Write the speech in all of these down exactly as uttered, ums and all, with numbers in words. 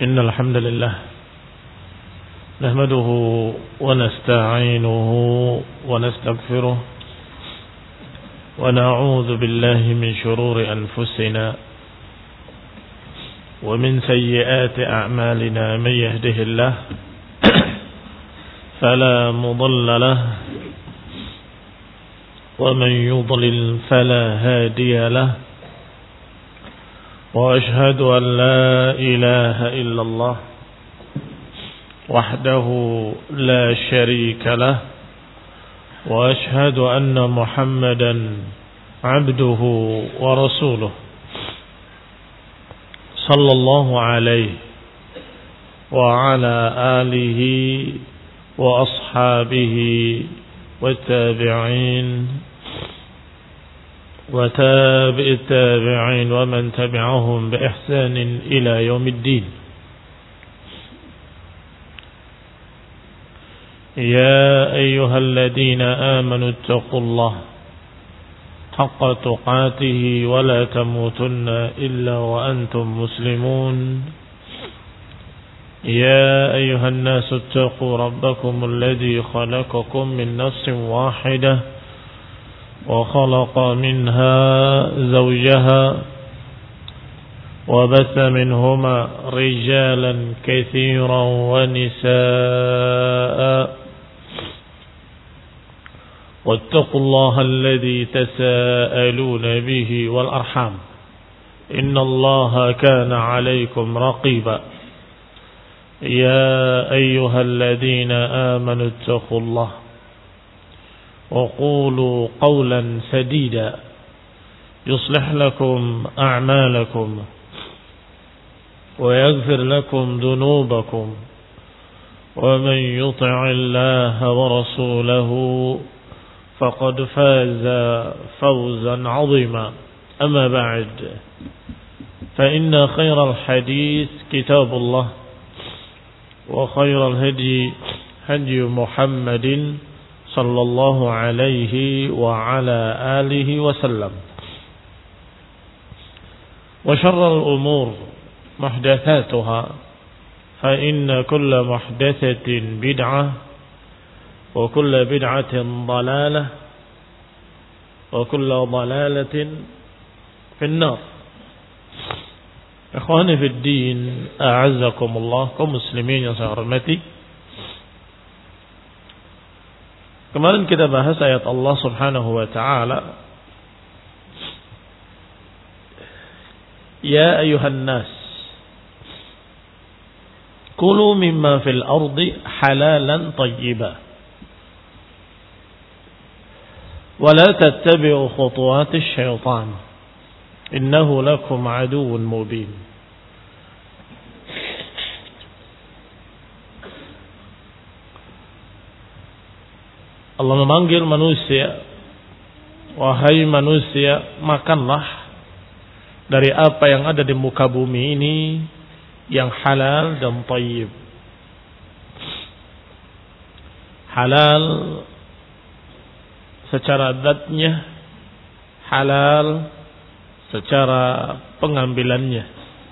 إن الحمد لله نحمده ونستعينه ونستغفره ونعوذ بالله من شرور أنفسنا ومن سيئات أعمالنا من يهده الله فلا مضل له ومن يضلل فلا هادي له وأشهد أن لا إله إلا الله وحده لا شريك له وأشهد أن محمدا عبده ورسوله صلى الله عليه وعلى آله وأصحابه والتابعين وتابع التابعين ومن تبعهم بإحسان إلى يوم الدين. يا أيها الذين آمنوا اتقوا الله حق تقاته ولا تموتن إلا وأنتم مسلمون. يا أيها الناس اتقوا ربكم الذي خلقكم من نفس واحدة وخلق منها زوجها وبث منهما رجالا كثيرا ونساء واتقوا الله الذي تساءلون به والأرحام إن الله كان عليكم رقيبا. يا أيها الذين آمنوا اتقوا الله وقولوا قولا سديدا يصلح لكم أعمالكم ويغفر لكم ذنوبكم ومن يطع الله ورسوله فقد فاز فوزا عظيما. أما بعد فإن خير الحديث كتاب الله وخير الهدي هدي محمد صلى الله عليه وعلى آله وسلم وشر الأمور محدثاتها فإن كل محدثة بدعة وكل بدعة ضلالة وكل ضلالة في النار. Ikhwani fi din, a'azzakumullah, kaum muslimin yang saya hormati. Kemarin kita bahas ayat Allah Subhanahu wa taala, ya ayuhan nas kulu mimma fil ardi halalan tayyiban wa la tattabi'u khutuwatis syaitan innahu lakum aduwwun mubin. Allah memanggil manusia, wahai manusia, makanlah dari apa yang ada di muka bumi ini yang halal dan thayyib. Halal secara zatnya, halal secara pengambilannya.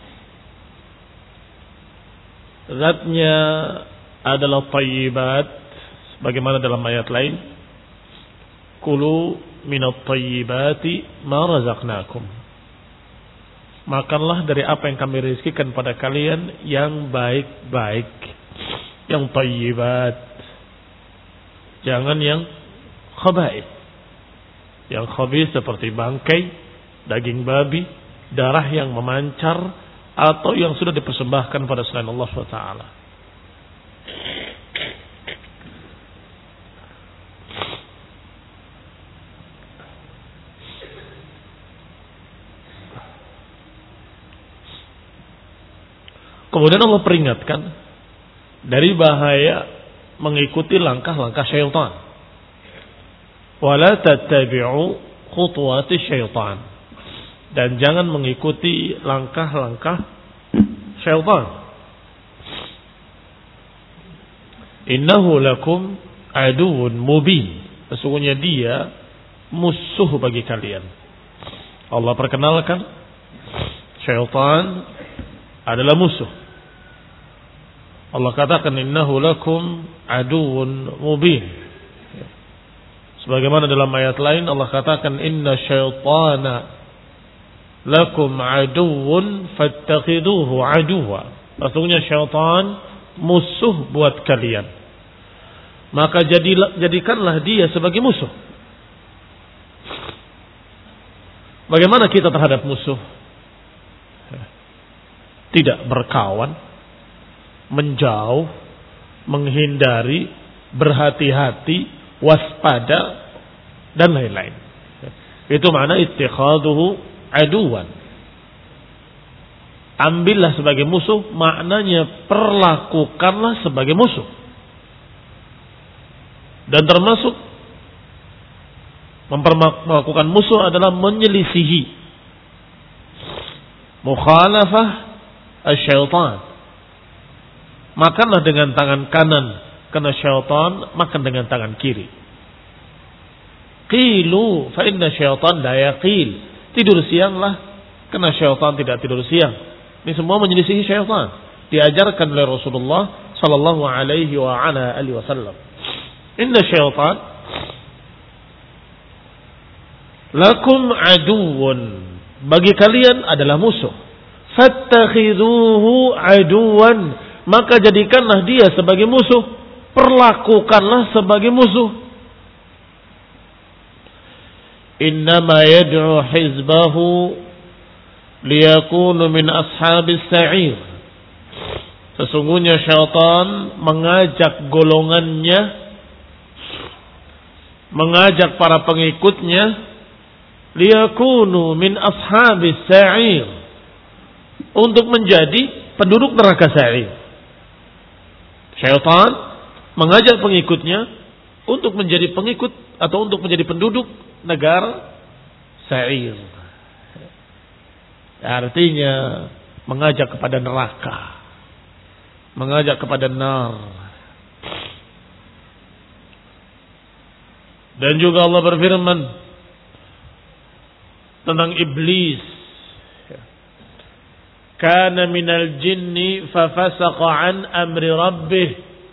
Zatnya adalah thayyibat, bagaimana dalam ayat lain, kulu minat thayyibati ma razaqnakum, makanlah dari apa yang kami rizkikan pada kalian yang baik-baik, yang thayyibat, jangan yang khaba'ith. Yang khabith seperti bangkai, daging babi, darah yang memancar, atau yang sudah dipersembahkan pada selain Allah subhanahu wa taala. Kemudian Allah peringatkan dari bahaya mengikuti langkah-langkah syaitan. Wala tattabi'u khutuwati syaitan, dan jangan mengikuti langkah-langkah syaitan. Innahu lakum aduwwun mubin, sesungguhnya dia musuh bagi kalian. Allah perkenalkan syaitan adalah musuh. Allah katakan innahu lakum aduwwun mubin. Sebagaimana dalam ayat lain Allah katakan inna syaitana lakum aduwwun fattakhiduhu aduwwa. Sesungguhnya syaitan musuh buat kalian. Maka jadilah, jadikanlah dia sebagai musuh. Bagaimana kita terhadap musuh? Tidak berkawan, menjauh, menghindari, berhati-hati, waspada, dan lain-lain. Itu makna ittikhaduhu aduwan. Ambillah sebagai musuh, maknanya perlakukanlah sebagai musuh. Dan termasuk memperlakukan musuh adalah menyelisihi, mukhalafah asy-syaitan. Makanlah dengan tangan kanan karena syaitan makan dengan tangan kiri. Qilu fa inna syaitan la yaqil. Tidur sianglah karena syaitan tidak tidur siang. Ini semua menyelisihi syaitan. Diajarkan oleh Rasulullah sallallahu alaihi wa ala alihi wasallam. Inna syaitan lakum aduwwun. Bagi kalian adalah musuh. Fattakhidhuhu aduwan. Maka jadikanlah dia sebagai musuh. Perlakukanlah sebagai musuh. Innama yad'u hizbahu liyakunu min ashabis sa'ir. Sesungguhnya syaitan mengajak golongannya, mengajak para pengikutnya, liyakunu min ashabis sa'ir, untuk menjadi penduduk neraka sa'ir. Syaitan mengajak pengikutnya untuk menjadi pengikut atau untuk menjadi penduduk negara sa'ir. Artinya mengajak kepada neraka, mengajak kepada nar. Dan juga Allah berfirman tentang iblis, kana minal jinni fafasaqa an amri rabbih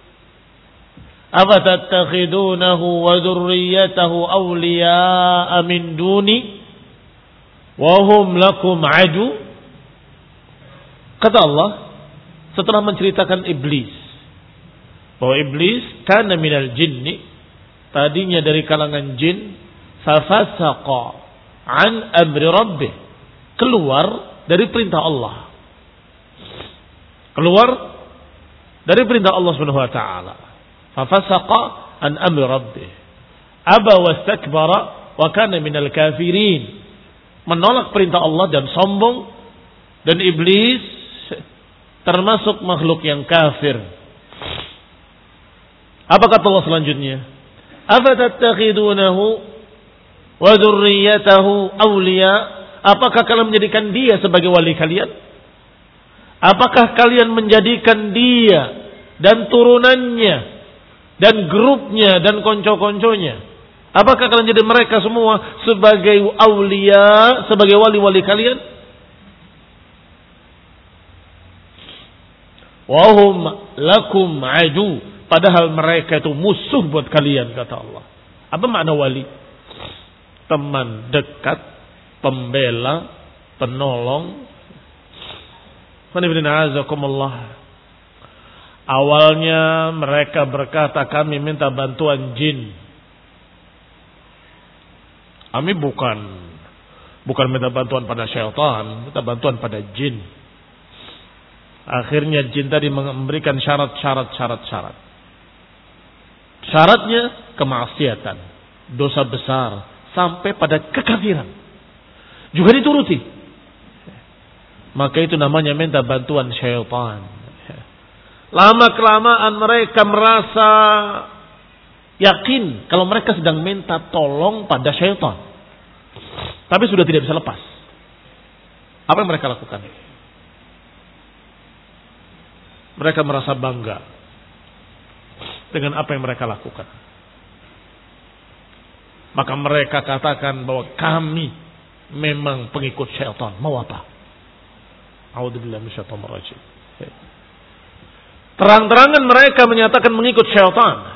afatattakhidunahu wa dhurriyyatahu awliya'a min duni wa hum lakum adu. Kata Allah setelah menceritakan iblis, bahwa iblis kana minal jinni, tadinya dari kalangan jin, fafasaqa an amri rabbih, keluar dari perintah Allah, keluar dari perintah Allah Subhanahu wa taala. Fafasaqa an amri rabbih, aba wastakbara wa kana minal kafirin, menolak perintah Allah dan sombong, dan iblis termasuk makhluk yang kafir. Apa kata Allah selanjutnya? Afatattakhidunahu wa dzurriyyatahu awliya. Apakah kalian menjadikan dia sebagai wali kalian? Apakah kalian menjadikan dia dan turunannya dan grupnya dan konco-konconya, apakah kalian jadi mereka semua sebagai awliya, sebagai wali-wali kalian? Wahum lakum adu, padahal mereka itu musuh buat kalian, kata Allah. Apa makna wali? Teman dekat, pembela, penolong. Awalnya mereka berkata, kami minta bantuan jin. Kami bukan bukan minta bantuan pada syaitan, minta bantuan pada jin. Akhirnya jin tadi memberikan syarat-syarat syarat-syarat. Syaratnya kemaksiatan, dosa besar, sampai pada kekafiran juga dituruti. Maka itu namanya minta bantuan syaitan. Lama kelamaan mereka merasa yakin kalau mereka sedang minta tolong pada syaitan, tapi sudah tidak bisa lepas. Apa yang mereka lakukan? Mereka merasa bangga dengan apa yang mereka lakukan. Maka mereka katakan bahwa kami memang pengikut syaitan. Mau apa? A'udzubillahi minasyaitonir rajim. Terang-terangan mereka menyatakan mengikut syaitan.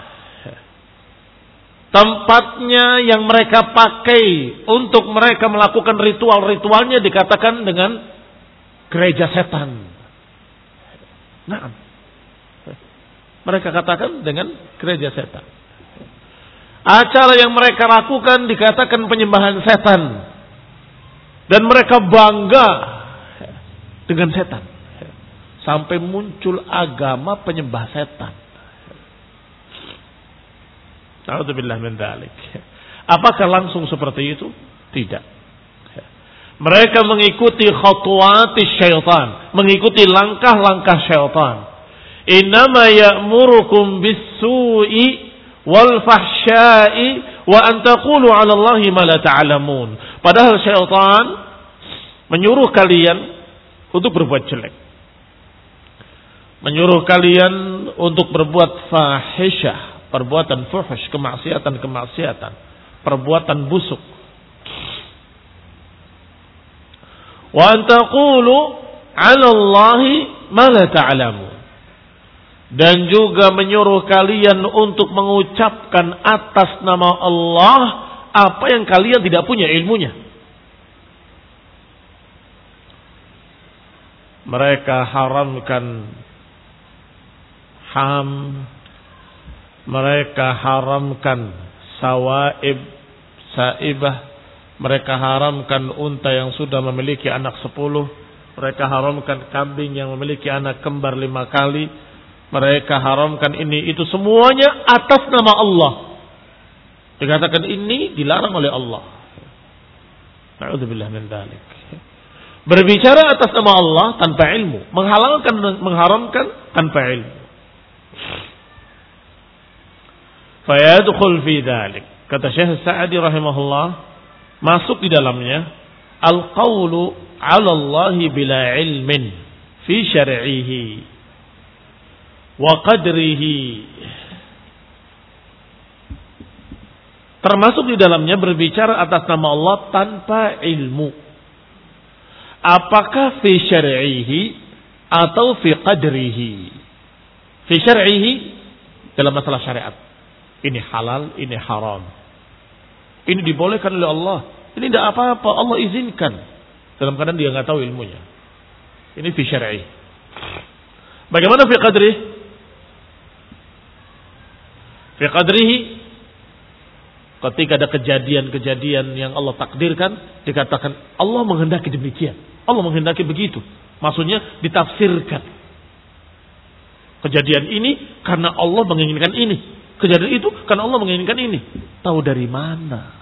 Tempatnya yang mereka pakai untuk mereka melakukan ritual-ritualnya dikatakan dengan gereja setan. Nah, mereka katakan dengan gereja setan. Acara yang mereka lakukan dikatakan penyembahan setan. Dan mereka bangga dengan setan. Sampai muncul agama penyembah setan. A'udzubillah min dzalik. Apakah langsung seperti itu? Tidak. Mereka mengikuti khutuwati syaitan, mengikuti langkah-langkah syaitan. Innama ya'murukum bis-su'i wal fahsya'i wa an taqulu 'ala Allahi ma la ta'lamun. Padahal syaitan menyuruh kalian untuk berbuat jelek. Menyuruh kalian untuk berbuat fahisyah. Perbuatan fuhush, kemaksiatan-kemaksiatan, perbuatan busuk. Wa antaqulu 'ala Allahi ma la ta'lamun. Dan juga menyuruh kalian untuk mengucapkan atas nama Allah apa yang kalian tidak punya ilmunya. Mereka haramkan ham, mereka haramkan sawaib, saibah. Mereka haramkan unta yang sudah memiliki anak sepuluh. Mereka haramkan kambing yang memiliki anak kembar lima kali. Mereka haramkan ini, itu semuanya atas nama Allah. Dikatakan ini dilarang oleh Allah. Na'udzubillah min dzalik. Berbicara atas nama Allah tanpa ilmu. Menghalalkan, mengharamkan tanpa ilmu. Fayadkhul fi dzalik. Kata Syekh Sa'di rahimahullah, masuk di dalamnya al-qawlu 'ala Allah bila ilmin fi syar'ihi wa qadrihi. Termasuk di dalamnya berbicara atas nama Allah tanpa ilmu. Apakah fi syar'ihi atau fi qadrihi? Fi syar'ihi dalam masalah syariat. Ini halal, ini haram. Ini dibolehkan oleh Allah. Ini tidak apa-apa, Allah izinkan. Dalam keadaan dia nggak tahu ilmunya. Ini fi syar'i. Bagaimana fi qadrih? Fi qadrihi, ketika ada kejadian-kejadian yang Allah takdirkan, dikatakan Allah menghendaki demikian. Allah menghendaki begitu. Maksudnya ditafsirkan. Kejadian ini karena Allah menginginkan ini. Kejadian itu karena Allah menginginkan ini. Tahu dari mana?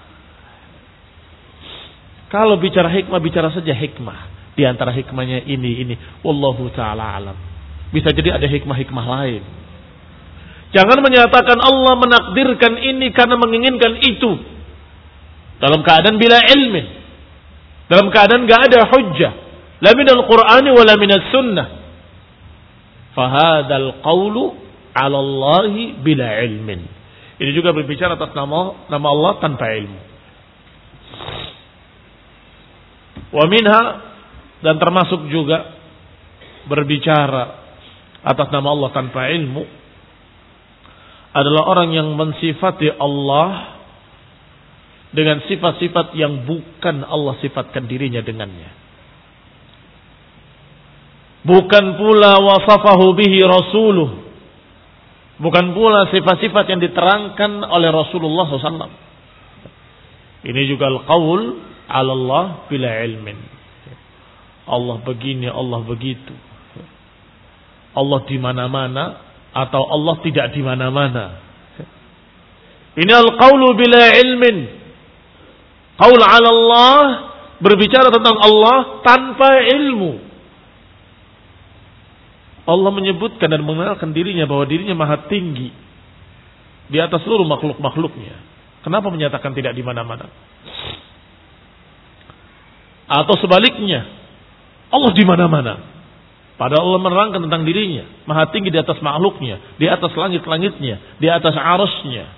Kalau bicara hikmah, bicara saja hikmah. Di antara hikmahnya ini, ini. Wallahu ta'ala alam. Bisa jadi ada hikmah-hikmah lain. Jangan menyatakan Allah menakdirkan ini karena menginginkan itu. Dalam keadaan bila ilmin. Dalam keadaan gak ada hujjah. La minal Qur'ani wa la minas sunnah. Fahadal qawlu 'ala Allahi bila ilmin. Ini juga berbicara atas nama nama Allah tanpa ilmu. Wa minha, dan termasuk juga berbicara atas nama Allah tanpa ilmu adalah orang yang mensifati Allah dengan sifat-sifat yang bukan Allah sifatkan dirinya dengannya. Bukan pula wasafahu bihi rasuluh. Bukan pula sifat-sifat yang diterangkan oleh Rasulullah shallallahu alaihi wasallam. Ini juga al-qaul 'ala Allah bila ilmin. Allah begini, Allah begitu. Allah di mana-mana atau Allah tidak di mana-mana. Ini al-qaulu bila ilmin. Qaul 'ala Allah, berbicara tentang Allah tanpa ilmu. Allah menyebutkan dan mengenalkan dirinya bahwa dirinya maha tinggi di atas seluruh makhluk-makhluknya. Kenapa menyatakan tidak di mana-mana? Atau sebaliknya, Allah di mana-mana. Padahal Allah menerangkan tentang dirinya, maha tinggi di atas makhluknya, di atas langit-langitnya, di atas arasnya.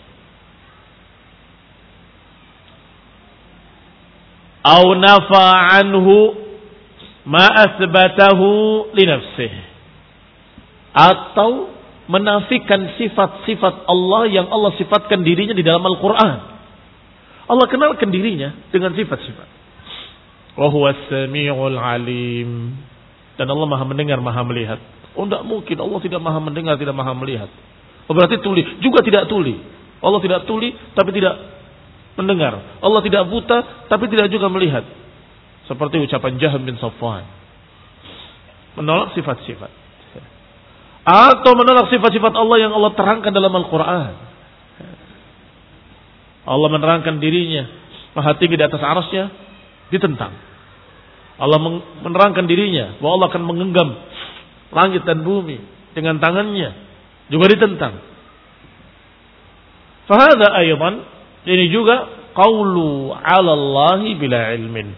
Au nafa anhu ma asbatahu li nafsihi. atau menafikan sifat-sifat Allah yang Allah sifatkan dirinya di dalam Al-Quran. Allah kenalkan dirinya dengan sifat-sifat. Wa huwas sami'ul alim. Dan Allah maha mendengar, maha melihat. Oh, tidak mungkin Allah tidak maha mendengar, tidak maha melihat. Oh, berarti tuli. Juga tidak tuli. Allah tidak tuli, tapi tidak mendengar. Allah tidak buta, tapi tidak juga melihat. Seperti ucapan Jahm bin Safwan. Menolak sifat-sifat. Atau menolak sifat-sifat Allah yang Allah terangkan dalam Al-Quran. Allah menerangkan dirinya maha tinggi di atas arasnya, ditentang. Allah menerangkan dirinya bahwa Allah akan menggenggam langit dan bumi dengan tangannya, juga ditentang. Fahadha aydan, ini juga qawlu 'ala Allahi bila ilmin.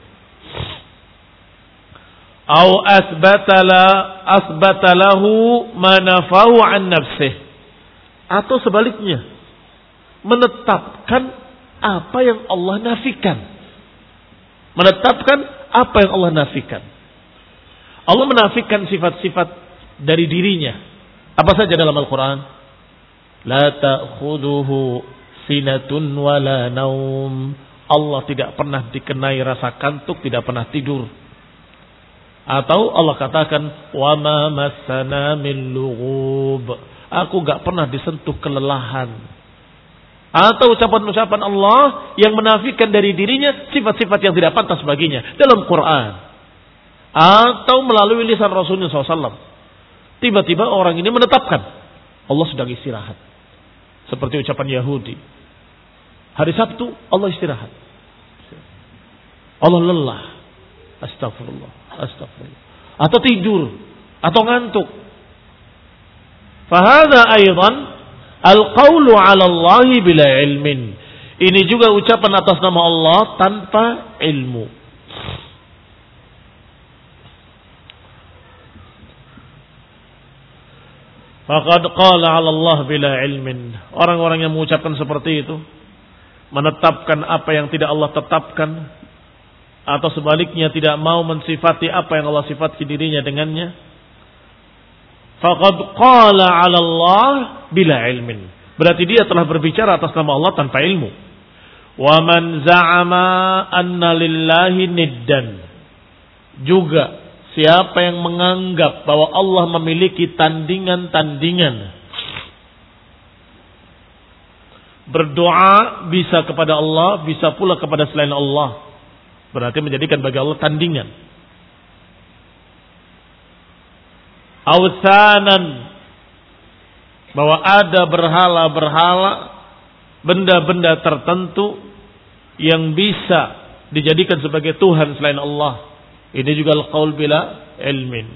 Au asbatala asbatalahu manafahu an nafsih, atau sebaliknya menetapkan apa yang Allah nafikan, menetapkan apa yang Allah nafikan. Allah menafikan sifat-sifat dari dirinya. Apa saja dalam Al-Quran? La ta'khuduhu sinatun wala naum. Allah tidak pernah dikenai rasa kantuk, tidak pernah tidur. Atau Allah katakan wa ma massana min lughub. Aku enggak pernah disentuh kelelahan. Atau ucapan-ucapan Allah yang menafikan dari dirinya sifat-sifat yang tidak pantas baginya dalam Quran. Atau melalui lisan Rasulullah shallallahu alaihi wasallam. Tiba-tiba orang ini menetapkan Allah sedang istirahat. Seperti ucapan Yahudi. Hari Sabtu Allah istirahat. Allah lelah. Astagfirullah, astagfirullah. Atau tidur, atau ngantuk. Fahadha aydan al-qawlu 'ala Allahi bila ilmin. Ini juga ucapan atas nama Allah tanpa ilmu. Faqad qala 'ala Allah bila ilmin. Orang-orang yang mengucapkan seperti itu, menetapkan apa yang tidak Allah tetapkan, atau sebaliknya tidak mau mensifati apa yang Allah sifati dirinya dengannya, faqad qala 'ala Allah bila ilmin. Berarti dia telah berbicara atas nama Allah tanpa ilmu. Wa man za'ama anna lillahi niddan. Juga siapa yang menganggap bahwa Allah memiliki tandingan-tandingan. Berdoa bisa kepada Allah, bisa pula kepada selain Allah. Berarti menjadikan bagi Allah tandingan. Awthanan, bahwa ada berhala-berhala, benda-benda tertentu yang bisa dijadikan sebagai Tuhan selain Allah. Ini juga al-qaul bila ilmin.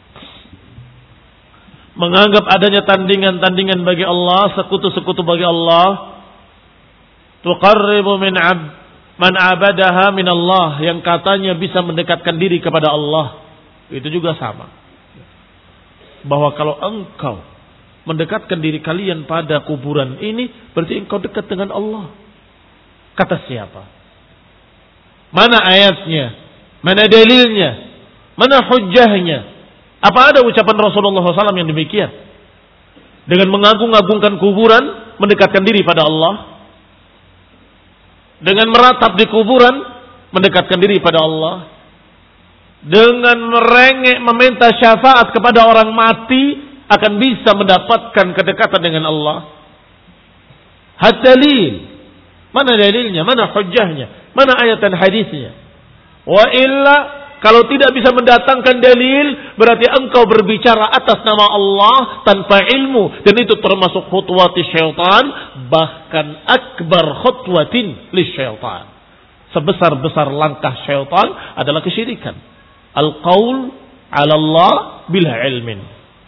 Menganggap adanya tandingan-tandingan bagi Allah, sekutu-sekutu bagi Allah. Tuqarribu min abd man abadaha min Allah, yang katanya bisa mendekatkan diri kepada Allah. Itu juga sama. Bahwa kalau engkau mendekatkan diri kalian pada kuburan ini, berarti engkau dekat dengan Allah. Kata siapa? Mana ayatnya? Mana dalilnya? Mana hujjahnya? Apa ada ucapan Rasulullah shallallahu alaihi wasallam yang demikian? Dengan mengagung-agungkan kuburan, mendekatkan diri pada Allah. Dengan meratap di kuburan, mendekatkan diri pada Allah. Dengan merengek meminta syafaat kepada orang mati, akan bisa mendapatkan kedekatan dengan Allah. Had dalil. Mana dalilnya? Mana hujjahnya? Mana ayat dan hadisnya? Wa illa, kalau tidak bisa mendatangkan dalil, berarti engkau berbicara atas nama Allah tanpa ilmu. Dan itu termasuk khutwati syaitan, bahkan akbar khutwatin li syaitan. Sebesar-besar langkah syaitan adalah kesyirikan. Al-qaul 'ala Allah bila ilmin.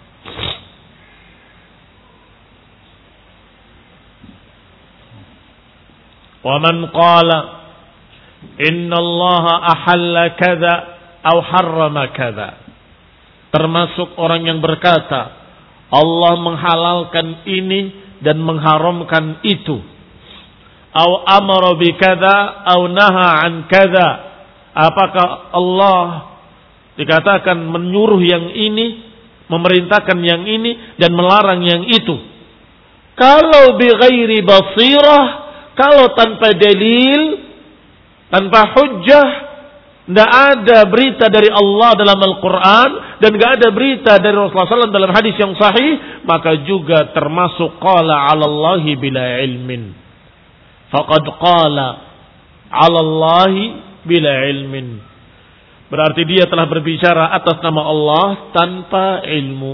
Wa man qala inna Allah ahalla kadza aw harrama kadza. Termasuk orang yang berkata Allah menghalalkan ini dan mengharamkan itu. Aw amara bi kadza aw naha an kadza. Apakah Allah dikatakan menyuruh yang ini memerintahkan yang ini dan melarang yang itu. Kalau bighairi basirah, kalau tanpa dalil, tanpa hujjah, tidak ada berita dari Allah dalam Al-Quran dan tidak ada berita dari Rasulullah shallallahu alaihi wasallam dalam hadis yang sahih, maka juga termasuk qala 'ala Allahi bila ilmin. Faqad qala 'ala Allahi bila ilmin. Berarti dia telah berbicara atas nama Allah tanpa ilmu.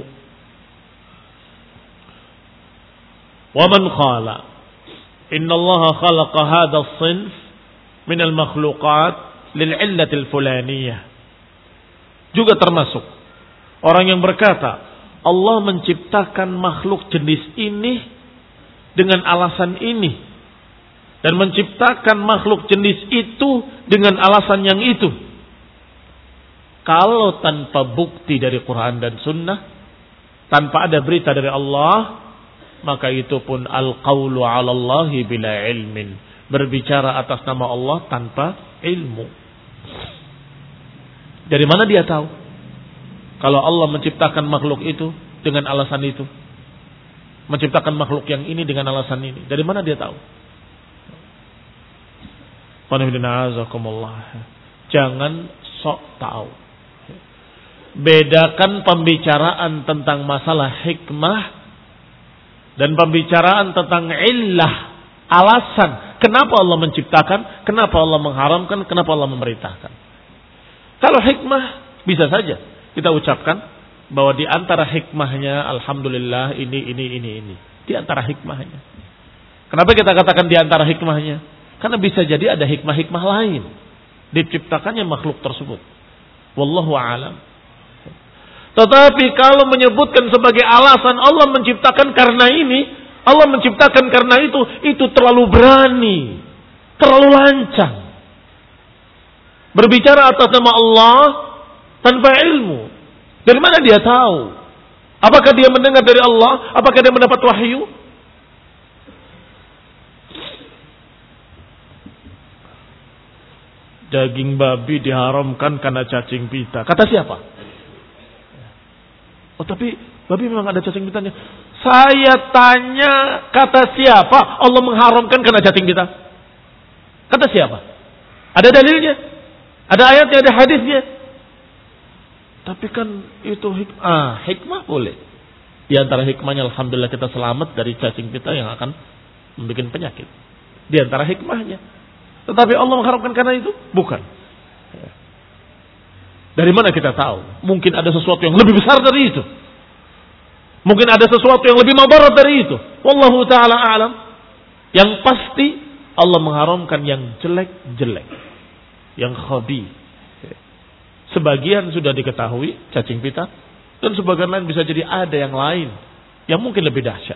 Wa man qala inna Allah khalaqa hadha as-sinf min al-makhluqat lil-'illati al-fulaniyah. Juga termasuk orang yang berkata Allah menciptakan makhluk jenis ini dengan alasan ini dan menciptakan makhluk jenis itu dengan alasan yang itu. Kalau tanpa bukti dari Quran dan Sunnah, tanpa ada berita dari Allah, maka itu pun al-qawlu 'ala Allahi bila ilmin, berbicara atas nama Allah tanpa ilmu. Dari mana dia tahu kalau Allah menciptakan makhluk itu dengan alasan itu, menciptakan makhluk yang ini dengan alasan ini? Dari mana dia tahu? Jangan sok tahu. Bedakan pembicaraan tentang masalah hikmah dan pembicaraan tentang illah, alasan kenapa Allah menciptakan, kenapa Allah mengharamkan, kenapa Allah memerintahkan. Kalau hikmah bisa saja kita ucapkan bahwa di antara hikmahnya alhamdulillah ini ini ini ini. Di antara hikmahnya. Kenapa kita katakan di antara hikmahnya? Karena bisa jadi ada hikmah-hikmah lain diciptakannya makhluk tersebut. Wallahu a'lam. Tetapi kalau menyebutkan sebagai alasan Allah menciptakan karena ini, Allah menciptakan karena itu, itu terlalu berani, terlalu lancang. Berbicara atas nama Allah tanpa ilmu. Dari mana dia tahu? Apakah dia mendengar dari Allah? Apakah dia mendapat wahyu? Daging babi diharamkan karena cacing pita. Kata siapa? Oh tapi babi memang ada cacing pitanya. Saya tanya kata siapa Allah mengharamkan karena cacing pita? Kata siapa? Ada dalilnya? Ada ayatnya, ada hadisnya. Tapi kan itu hikmah. Ah, hikmah boleh. Di antara hikmahnya alhamdulillah kita selamat dari cacing pita yang akan membuat penyakit. Di antara hikmahnya. Tetapi Allah mengharamkan karena itu? Bukan. Dari mana kita tahu? Mungkin ada sesuatu yang lebih besar dari itu. Mungkin ada sesuatu yang lebih mudarat dari itu. Wallahu ta'ala a'lam. Yang pasti Allah mengharamkan yang jelek-jelek. Yang khabith. Sebagian sudah diketahui cacing pita. Dan sebagian lain bisa jadi ada yang lain. Yang mungkin lebih dahsyat.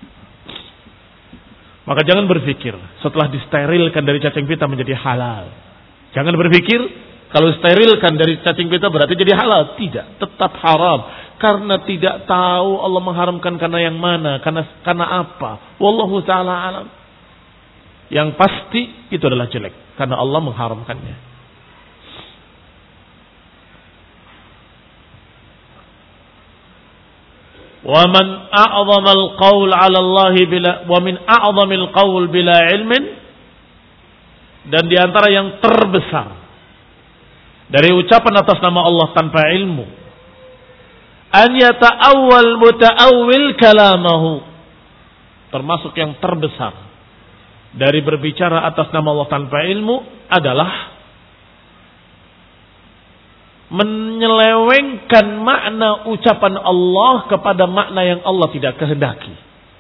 Maka jangan berpikir setelah disterilkan dari cacing pita menjadi halal. Jangan berpikir kalau sterilkan dari cacing pita berarti jadi halal. Tidak, tetap haram. Karena tidak tahu Allah mengharamkan karena yang mana, karena karena apa. Wallahu ta'ala alam. Yang pasti itu adalah jelek karena Allah mengharamkannya. Wa man a'zama al-qaul 'ala Allah bila wa min a'zamil qaul bila ilmin, dan di antara yang terbesar dari ucapan atas nama Allah tanpa ilmu, an yata'awwal muta'awwil kalamahu, termasuk yang terbesar dari berbicara atas nama Allah tanpa ilmu adalah menyelewengkan makna ucapan Allah kepada makna yang Allah tidak kehendaki.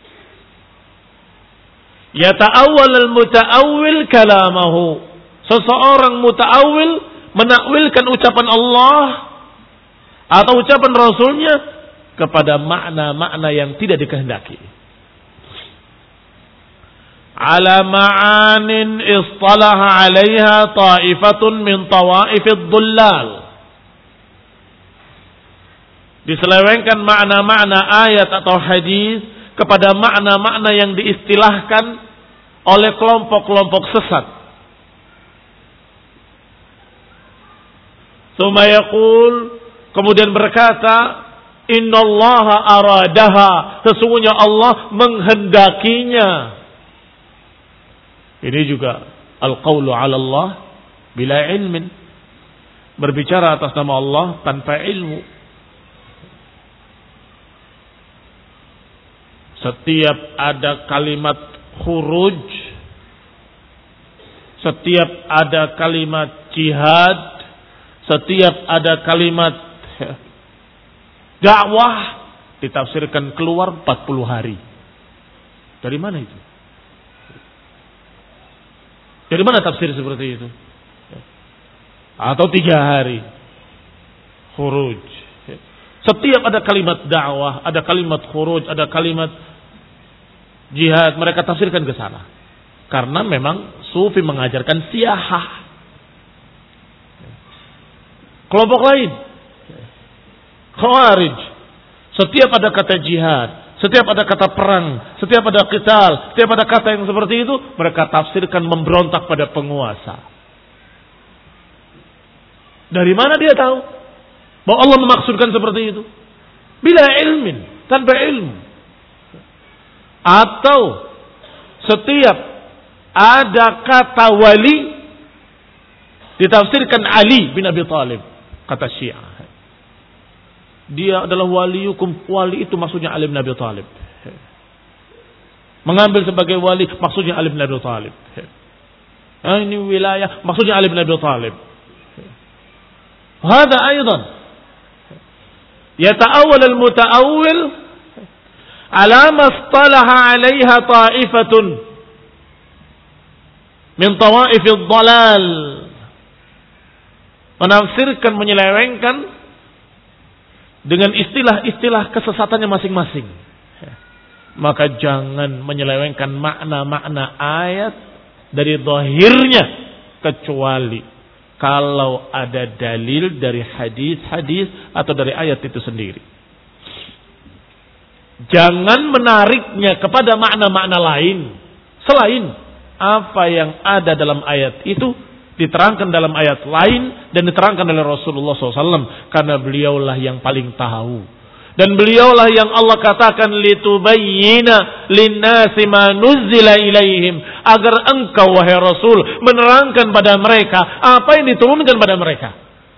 Yata'awwal al-muta'awwil kalamahu, seseorang muta'awwil menakwilkan ucapan Allah atau ucapan Rasulnya kepada makna-makna yang tidak dikehendaki. Ala ma'anin istalaha 'alaiha ta'ifatun min tawa'ifid dhullal. Diselewengkan makna-makna ayat atau hadis kepada makna-makna yang diistilahkan oleh kelompok-kelompok sesat. Tsumma yaqul, kemudian berkata Innallaha aradaha. Sesungguhnya Allah menghendakinya. Ini juga al-qawlu 'ala Allah bila ilmin. Berbicara atas nama Allah tanpa ilmu. Setiap ada kalimat khuruj, setiap ada kalimat jihad, setiap ada kalimat dakwah ditafsirkan keluar empat puluh hari. Dari mana itu? Dari mana tafsir seperti itu? Atau tiga hari khuruj. Setiap ada kalimat dakwah, ada kalimat khuruj, ada kalimat jihad, mereka tafsirkan ke sana. Karena memang sufi mengajarkan siyahah. Kelompok lain, khawarij, setiap ada kata jihad, setiap ada kata perang, setiap ada qital, setiap ada kata yang seperti itu, mereka tafsirkan memberontak pada penguasa. Dari mana dia tahu bahwa Allah memaksudkan seperti itu? Bila ilmin, tanpa ilmu. Atau setiap ada kata wali ditafsirkan Ali bin Abi Thalib, kata Syiah. Dia adalah waliukum, wali itu maksudnya Ali bin Abi Thalib. Mengambil sebagai wali maksudnya Ali bin Abi Thalib. Nah, ini wilayah maksudnya Ali bin Abi Thalib. Hada aidan yata'awwal al-muta'awwil ala ma istalaha 'alayha ta'ifatun min tawa'if ad-dhalal. Menafsirkan, menyelewengkan dengan istilah-istilah kesesatannya masing-masing. Maka jangan menyelewengkan makna-makna ayat dari zahirnya, kecuali kalau ada dalil dari hadis-hadis atau dari ayat itu sendiri. Jangan menariknya kepada makna-makna lain selain apa yang ada dalam ayat itu diterangkan dalam ayat lain dan diterangkan oleh Rasulullah shallallahu alaihi wasallam, karena beliaulah yang paling tahu. Dan beliaulah yang Allah katakan litubayyina linnasi ma nuzzila ilaihim, agar engkau wahai Rasul menerangkan pada mereka apa yang diturunkan pada mereka.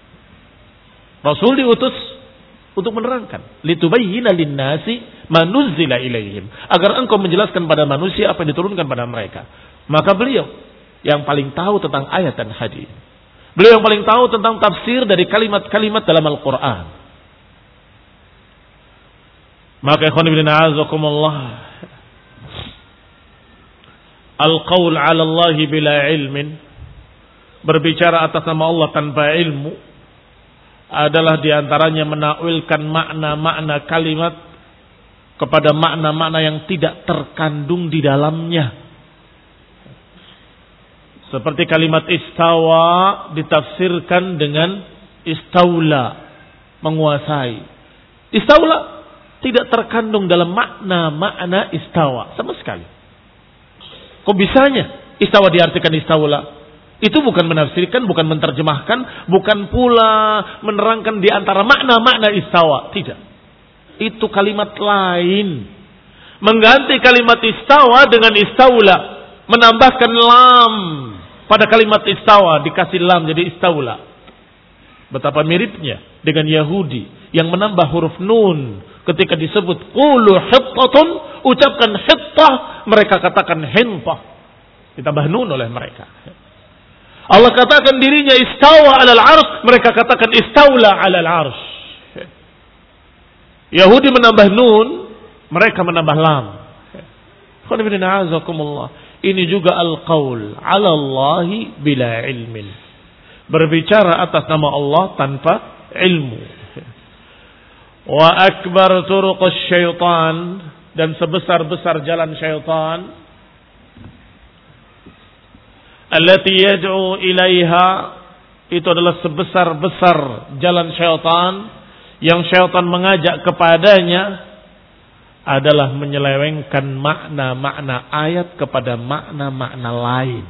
Rasul diutus untuk menerangkan, litubayyina linnasi ma nuzzila ilaihim, agar engkau menjelaskan pada manusia apa yang diturunkan pada mereka. Maka beliau yang paling tahu tentang ayat dan hadis. Beliau yang paling tahu tentang tafsir dari kalimat-kalimat dalam Al-Quran. Maka ikhwan fillah a'azakumullah, al-qaul 'ala Allah bila ilmin, berbicara atas nama Allah tanpa ilmu, adalah diantaranya menakwilkan makna-makna kalimat kepada makna-makna yang tidak terkandung di dalamnya. Seperti kalimat istawa ditafsirkan dengan istaula, menguasai. Istaula tidak terkandung dalam makna-makna istawa sama sekali. Kok bisanya istawa diartikan istaula? Itu bukan menafsirkan, bukan menerjemahkan, bukan pula menerangkan di antara makna-makna istawa. Tidak. Itu kalimat lain. Mengganti kalimat istawa dengan istaula. Menambahkan lam pada kalimat istawa, dikasih lam jadi istaula. Betapa miripnya dengan Yahudi yang menambah huruf nun. Ketika disebut qulu hittatun, ucapkan hittah, mereka katakan hintah. Ditambah nun oleh mereka. Allah katakan dirinya istawa 'alal 'arsy, mereka katakan istaula 'alal 'arsy. Yahudi menambah nun, mereka menambah lam. Ini juga al-qaul 'ala Allahi bila ilmin. Berbicara atas nama Allah tanpa ilmu. Wa akbar turuqus syaitan, dan sebesar-besar jalan syaitan, allati yad'u ilaiha, itu adalah sebesar-besar jalan syaitan yang syaitan mengajak kepadanya, adalah menyelewengkan makna-makna ayat kepada makna-makna lain,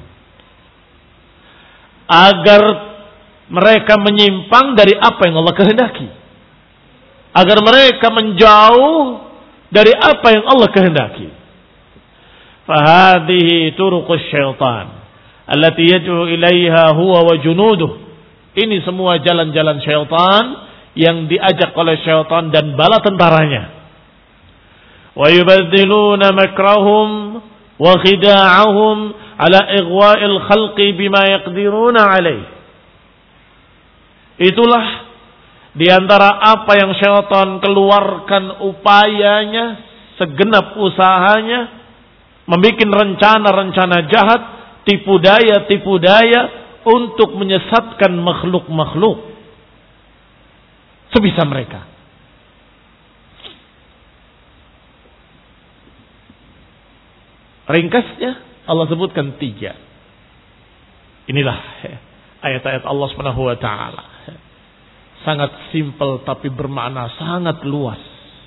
agar mereka menyimpang dari apa yang Allah kehendaki. agar mereka menjauh dari apa yang Allah kehendaki. Fahadhihi turuqus syaitan allati yad'u ilaiha huwa wa junuduh. Ini semua jalan-jalan syaitan yang diajak oleh syaitan dan bala tentaranya. Wa yubaddiluna makrahum wa khida'ahum ala ighwa'il khalqi bima yaqdiruna alaih. Itulah di antara apa yang syaitan keluarkan upayanya, segenap usahanya, membikin rencana-rencana jahat, tipu daya-tipu daya untuk menyesatkan makhluk-makhluk sebisa mereka. Ringkasnya Allah sebutkan tiga. Inilah ayat-ayat Allah Subhanahu wa taala. Sangat simpel tapi bermakna sangat luas.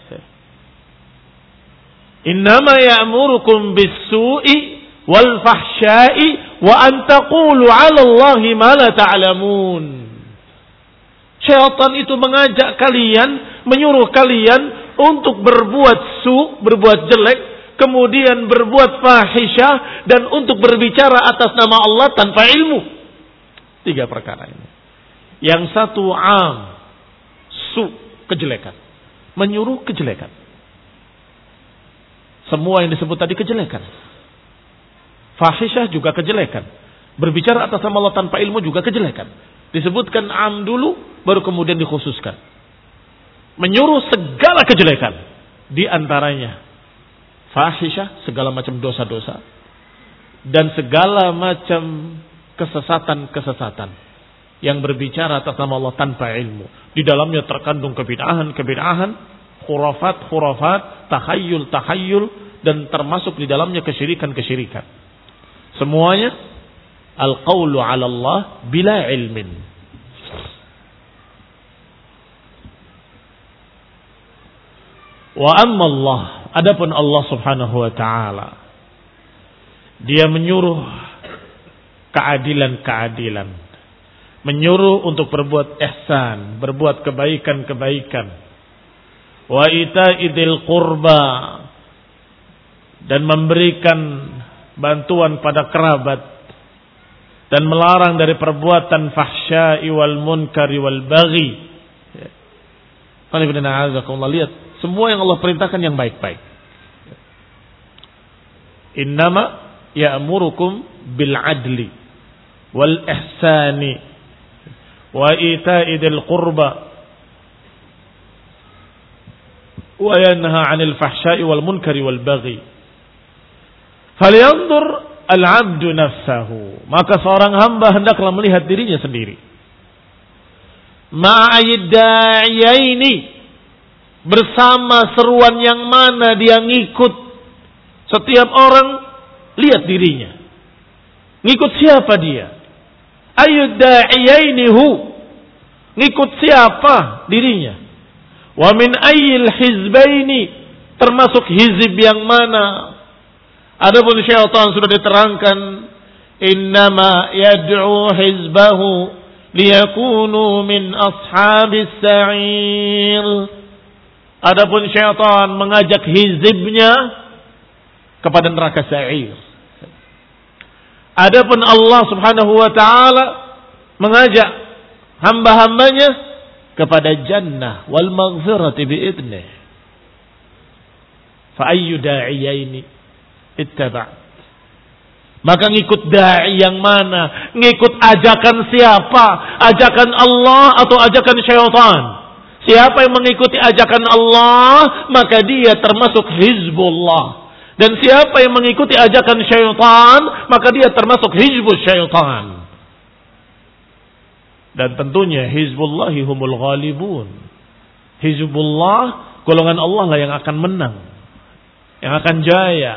Innama ya'murukum bis-su'i wal fahsya'i wa an taqulu 'ala Allahi ma la ta'lamun. Syaitan itu mengajak kalian, menyuruh kalian untuk berbuat su, berbuat jelek, kemudian berbuat fahisyah, dan untuk berbicara atas nama Allah tanpa ilmu. Tiga perkara ini. Yang satu am, su, kejelekan. Menyuruh kejelekan. Semua yang disebut tadi kejelekan. Fahisyah juga kejelekan. Berbicara atas nama Allah tanpa ilmu juga kejelekan. Disebutkan am dulu, baru kemudian dikhususkan. Menyuruh segala kejelekan. Di antaranya fahisyah, segala macam dosa-dosa, dan segala macam kesesatan-kesesatan yang berbicara atas nama Allah tanpa ilmu. Di dalamnya terkandung kebid'ahan-kebid'ahan, khurafat-khurafat, tahayyul-tahayyul, dan termasuk di dalamnya kesyirikan-kesyirikan. Semuanya al-qawlu 'ala Allah bila ilmin. Wa amma Allah, adapun Allah Subhanahu wa taala, Dia menyuruh keadilan-keadilan, menyuruh untuk berbuat ihsan, berbuat kebaikan-kebaikan, wa ita'idil qurba, dan memberikan bantuan pada kerabat, dan melarang dari perbuatan fahsya'i wal munkari wal baghi. Lihat, semua yang Allah perintahkan yang baik-baik. Innama ya'murukum bil adli wal ihsani wa ita'idil qurba wa yanha 'anil fahsya'i wal munkari wal baghi. Falyanzur al-'abdu nafsahu. Maka seorang hamba hendaklah melihat dirinya sendiri. Ma'ayid da'iyaini, bersama seruan yang mana dia ngikut. Setiap orang lihat dirinya. Ngikut siapa dia? Ayud da'iyaini hu, ngikut siapa dirinya? Wa min ayyil hizbaini, termasuk hizib yang mana? Adapun syaitan sudah diterangkan, innama yad'u hizbahu liyakunu min ashabis sa'ir. Adapun syaitan mengajak hizibnya kepada neraka sa'ir. Adapun Allah Subhanahu wa taala mengajak hamba-hambanya kepada jannah wal maghfirati bi'idnih. Fa ayyu da'iyaini ittaba'. Maka ngikut da'i yang mana? Ngikut ajakan siapa? Ajakan Allah atau ajakan syaitan? Siapa yang mengikuti ajakan Allah, maka dia termasuk hizbullah. Dan siapa yang mengikuti ajakan syaitan, maka dia termasuk hizbus syaitan. Dan tentunya hizbullahi humul ghalibun. Hizbullah, golongan Allah lah yang akan menang, yang akan jaya.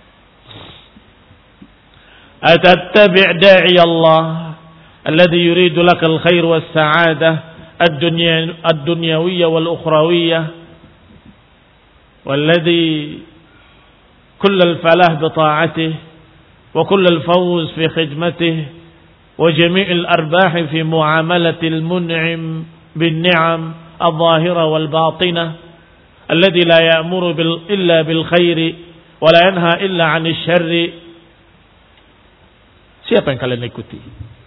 Atattabi' da'i Allah alladhi yuridu lakal khair was sa'adah ad-dunya ad-dunyawiyyah wal ukhrawiyyah walladhi kull al-falah bi ta'atihi wa kull al-fawz fi khidmatihi wa jami' al-arbah fi mu'amalati al-mun'im bin ni'am al-zahira wal batinah, alladzi la ya'muru bil illa bil khairi wa la yanha illa 'anil syarri. Siapa yang kalian ikuti?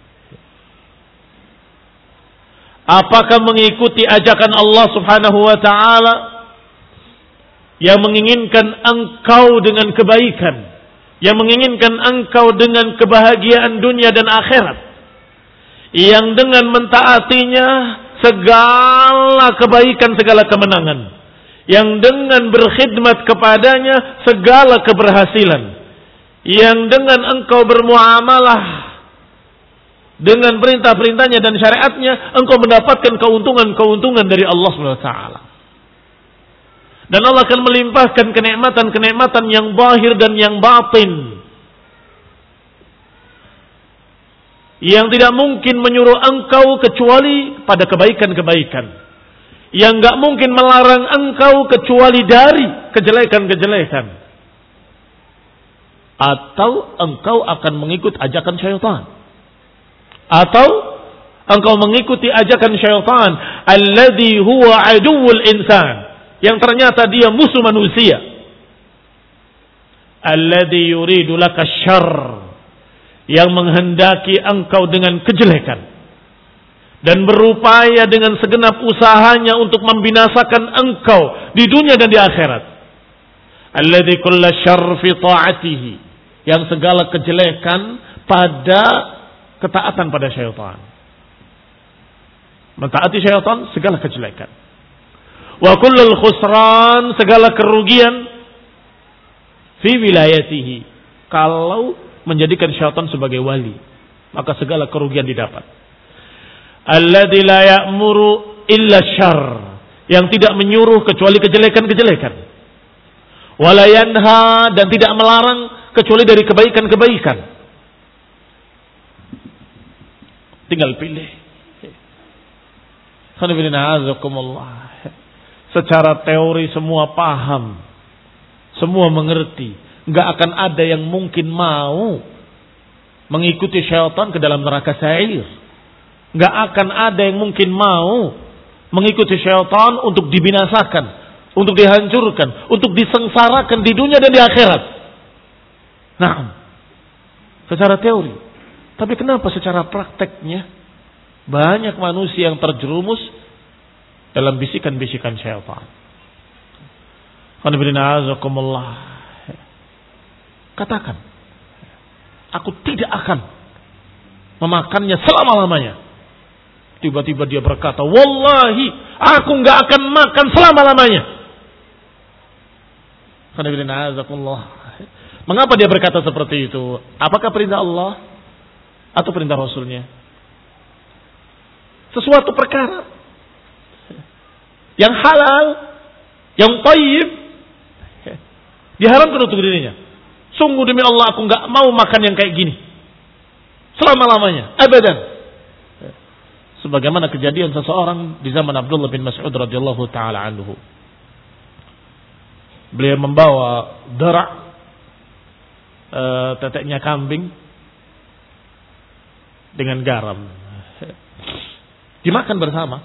Apakah mengikuti ajakan Allah Subhanahu wa taala yang menginginkan engkau dengan kebaikan, yang menginginkan engkau dengan kebahagiaan dunia dan akhirat, yang dengan mentaatinya segala kebaikan, segala kemenangan, yang dengan berkhidmat kepadanya segala keberhasilan, yang dengan engkau bermuamalah dengan perintah-perintahnya dan syariatnya, engkau mendapatkan keuntungan-keuntungan dari Allah Subhanahu wa taala. Dan Allah akan melimpahkan kenikmatan-kenikmatan yang zahir dan yang batin, yang tidak mungkin menyuruh engkau kecuali pada kebaikan-kebaikan, yang enggak mungkin melarang engkau kecuali dari kejelekan-kejelekan. Atau engkau akan mengikut ajakan syaitan, atau engkau mengikuti ajakan syaitan alladzi huwa aduwwul insan, yang ternyata dia musuh manusia, alladzi yuridu laka syarr, yang menghendaki engkau dengan kejelekan dan berupaya dengan segenap usahanya untuk membinasakan engkau di dunia dan di akhirat. Alladzi kulla syarr fi ta'atihi, yang segala kejelekan pada ketaatan pada syaitan. Mentaati syaitan segala kejelekan. Wa kullul khusran, segala kerugian fi wilayatihi, kalau menjadikan syaitan sebagai wali, maka segala kerugian didapat. Alladzi la ya'muru illa syarr, yang tidak menyuruh kecuali kejelekan-kejelekan. Wa la yanha, dan tidak melarang kecuali dari kebaikan-kebaikan. Tinggal pilih. Secara teori semua paham, semua mengerti. Enggak akan ada yang mungkin mau mengikuti syaitan ke dalam neraka sa'ir. Enggak akan ada yang mungkin mau mengikuti syaitan untuk dibinasakan, untuk dihancurkan, untuk disengsarakan di dunia dan di akhirat. Nah, secara teori. Tapi kenapa secara prakteknya banyak manusia yang terjerumus dalam bisikan-bisikan syaitan? Katakan, aku tidak akan memakannya selama-lamanya. Tiba-tiba dia berkata, wallahi aku nggak akan makan selama-lamanya. Mengapa dia berkata seperti itu? Apakah perintah Allah atau perintah Rasulnya? Sesuatu perkara yang halal, yang thayyib, diharamkan untuk dirinya. Sungguh demi Allah aku nggak mau makan yang kayak gini selama-lamanya, abadan. Sebagaimana kejadian seseorang di zaman Abdullah bin Mas'ud radhiyallahu taala anhu. Beliau membawa dara' e, teteknya kambing dengan garam, dimakan bersama.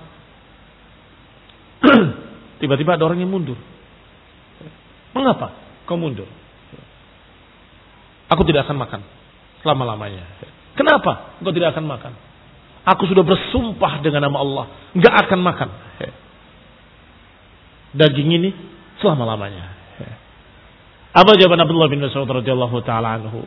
Tiba-tiba ada orang yang mundur. Mengapa kau mundur? Aku tidak akan makan selama-lamanya. Kenapa engkau tidak akan makan? Aku sudah bersumpah dengan nama Allah, enggak akan makan daging ini selama-lamanya. Apa jawaban Abdullah bin Mas'ud radhiyallahu taala anhu?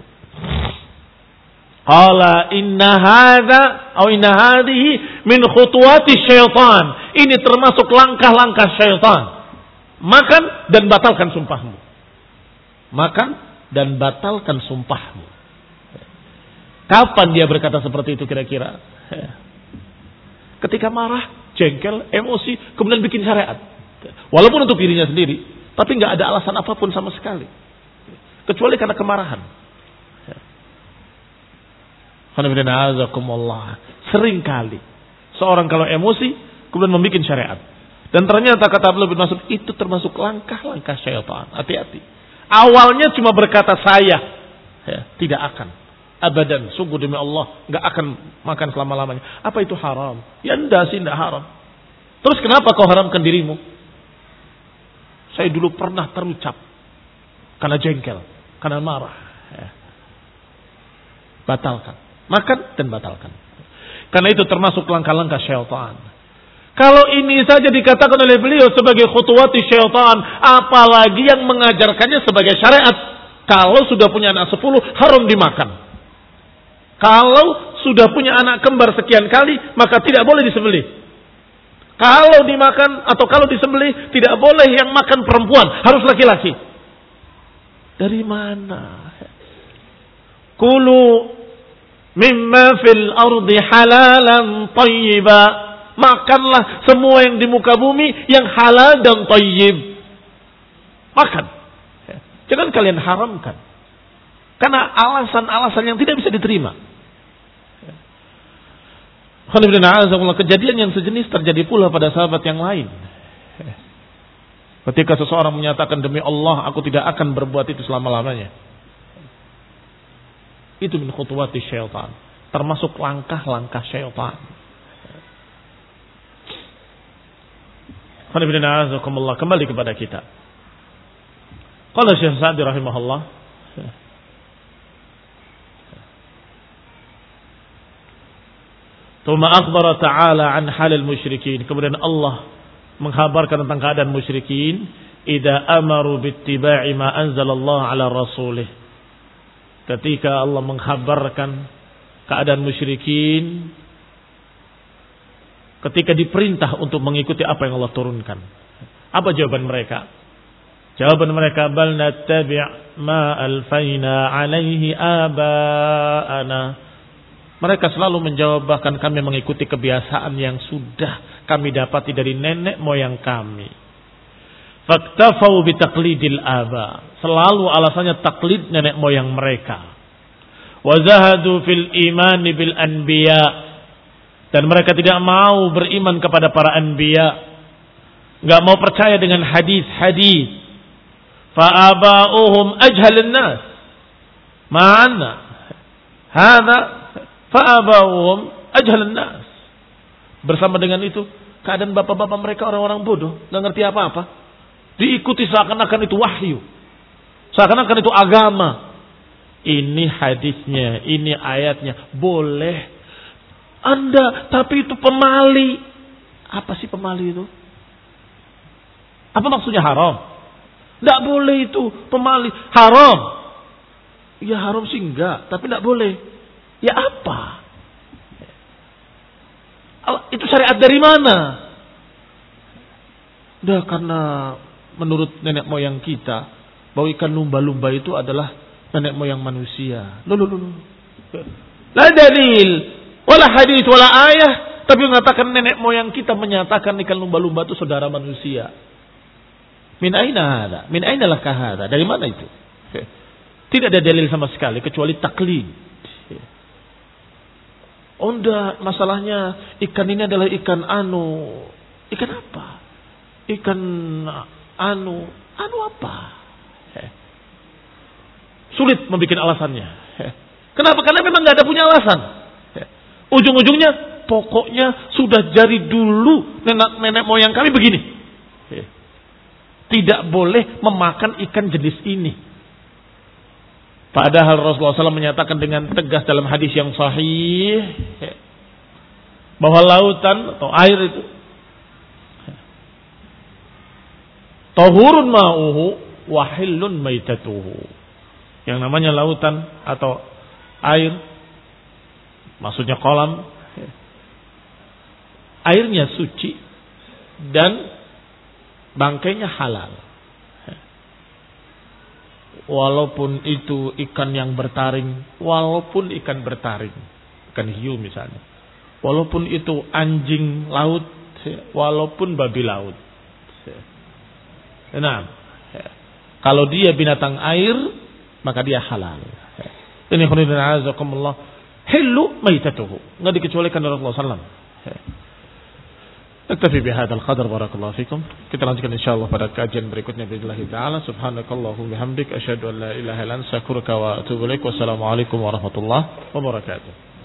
Qala inna hadza atau inna hadhihi min khutuwati syaitan. Ini termasuk langkah-langkah syaitan. Makan dan batalkan sumpahmu. Makan dan batalkan sumpahmu. Kapan dia berkata seperti itu kira-kira? Ketika marah, jengkel, emosi, kemudian bikin syariat. Walaupun untuk dirinya sendiri, tapi nggak ada alasan apapun sama sekali, kecuali karena kemarahan. Sering kali seorang kalau emosi kemudian membuat syariat, dan ternyata kata Abdullah bin Mas'ud itu termasuk langkah-langkah syaitan. Hati-hati. Awalnya cuma berkata saya, ya, tidak akan, abadan, sungguh demi Allah nggak akan makan selama-lamanya. Apa itu haram? Ya enggak sih, enggak haram. Terus kenapa kau haramkan dirimu? Saya dulu pernah terucap karena jengkel, karena marah. Ya. Batalkan. Makan dan batalkan. Karena itu termasuk langkah-langkah syaitan. Kalau ini saja dikatakan oleh beliau sebagai khutuwati syaitan, apalagi yang mengajarkannya sebagai syariat. Kalau sudah punya anak sepuluh, haram dimakan. Kalau sudah punya anak kembar sekian kali, maka tidak boleh disembelih. Kalau dimakan atau kalau disembelih, tidak boleh yang makan perempuan, harus laki-laki. Dari mana? Kulu mimma fil ardi halalan tayyiba. Makanlah semua yang di muka bumi yang halal dan tayyib. Makan. Jangan kalian haramkan. Karena alasan-alasan yang tidak bisa diterima. Kejadian yang sejenis terjadi pula pada sahabat yang lain. Ketika seseorang menyatakan, demi Allah aku tidak akan berbuat itu selama-lamanya. Itu min khutuwati syaitan. Termasuk langkah-langkah syaitan. Kembali kepada kita. Qala Syekh Sa'di rahimahullah, Tsumma akhbara ta'ala an halil musyrikin. Kemudian Allah menghabarkan tentang keadaan musyrikin. Idza amaru bittiba'i ma anzalallah ala rasulih. Ketika Allah menghabarkan keadaan musyrikin, ketika diperintah untuk mengikuti apa yang Allah turunkan. Apa jawaban mereka? Jawaban mereka, bal nattabi' ma alfaina alaihi aba'ana. Mereka selalu menjawab, bahkan kami mengikuti kebiasaan yang sudah kami dapati dari nenek moyang kami. Faktafau bitaqlidil aba. Selalu alasannya taklid nenek moyang mereka. Wazahadu fil imani bil anbiya. Dan mereka tidak mau beriman kepada para anbiya. Enggak mau percaya dengan hadis-hadis. Fa'aba'uhum ajhalun nas. Ma'ana hadza fa'abawhum ajhalun nas. Bersama dengan itu, keadaan bapak-bapak mereka orang-orang bodoh, enggak ngerti apa-apa. Diikuti seakan-akan itu wahyu. Seakan-akan itu agama. Ini hadisnya, ini ayatnya, boleh. Anda, tapi itu pemali. Apa sih pemali itu? Apa maksudnya haram? Enggak boleh itu pemali. Haram. Ya haram sih enggak, tapi enggak boleh. Ya apa? Itu syariat dari mana? Dah karena menurut nenek moyang kita, bahwa ikan lumba-lumba itu adalah nenek moyang manusia. Loh, loh, loh. La dalil, wala hadis, wala ayah, tapi mengatakan nenek moyang kita menyatakan ikan lumba-lumba itu saudara manusia. Min aina hada? Min aina laka hada? Dari mana itu? Tidak ada dalil sama sekali kecuali taklid. Oh enggak, masalahnya ikan ini adalah ikan anu. Ikan apa? Ikan anu. Anu apa? Sulit membuat alasannya. Kenapa? Karena memang nggak ada punya alasan. Ujung-ujungnya, pokoknya sudah dari dulu nenek, nenek moyang kami begini. Tidak boleh memakan ikan jenis ini. Padahal Rasulullah shallallahu alaihi wasallam menyatakan dengan tegas dalam hadis yang sahih bahwa lautan atau air itu tahurun ma'uhu wa hillun maitatuhu. Yang namanya lautan atau air, maksudnya kolam, airnya suci dan bangkainya halal. Walaupun itu ikan yang bertaring, walaupun ikan bertaring, ikan hiu misalnya, walaupun itu anjing laut, walaupun babi laut. Nah, kalau dia binatang air, maka dia halal. Ini khairan azakumullah, hilu maitatuhu, enggak dikecualikan oleh Rasulullah sallallahu alaihi wasallam. Naktafi bihadzal qadar, barakallahu fikum. Kita lanjutkan insyaallah pada kajian berikutnya billahi taala. Subhanakallahumma bihamdik asyhadu an la ilaha illa anta astaghfiruka wa atubu ilaik. Wassalamualaikum warahmatullahi wabarakatuh.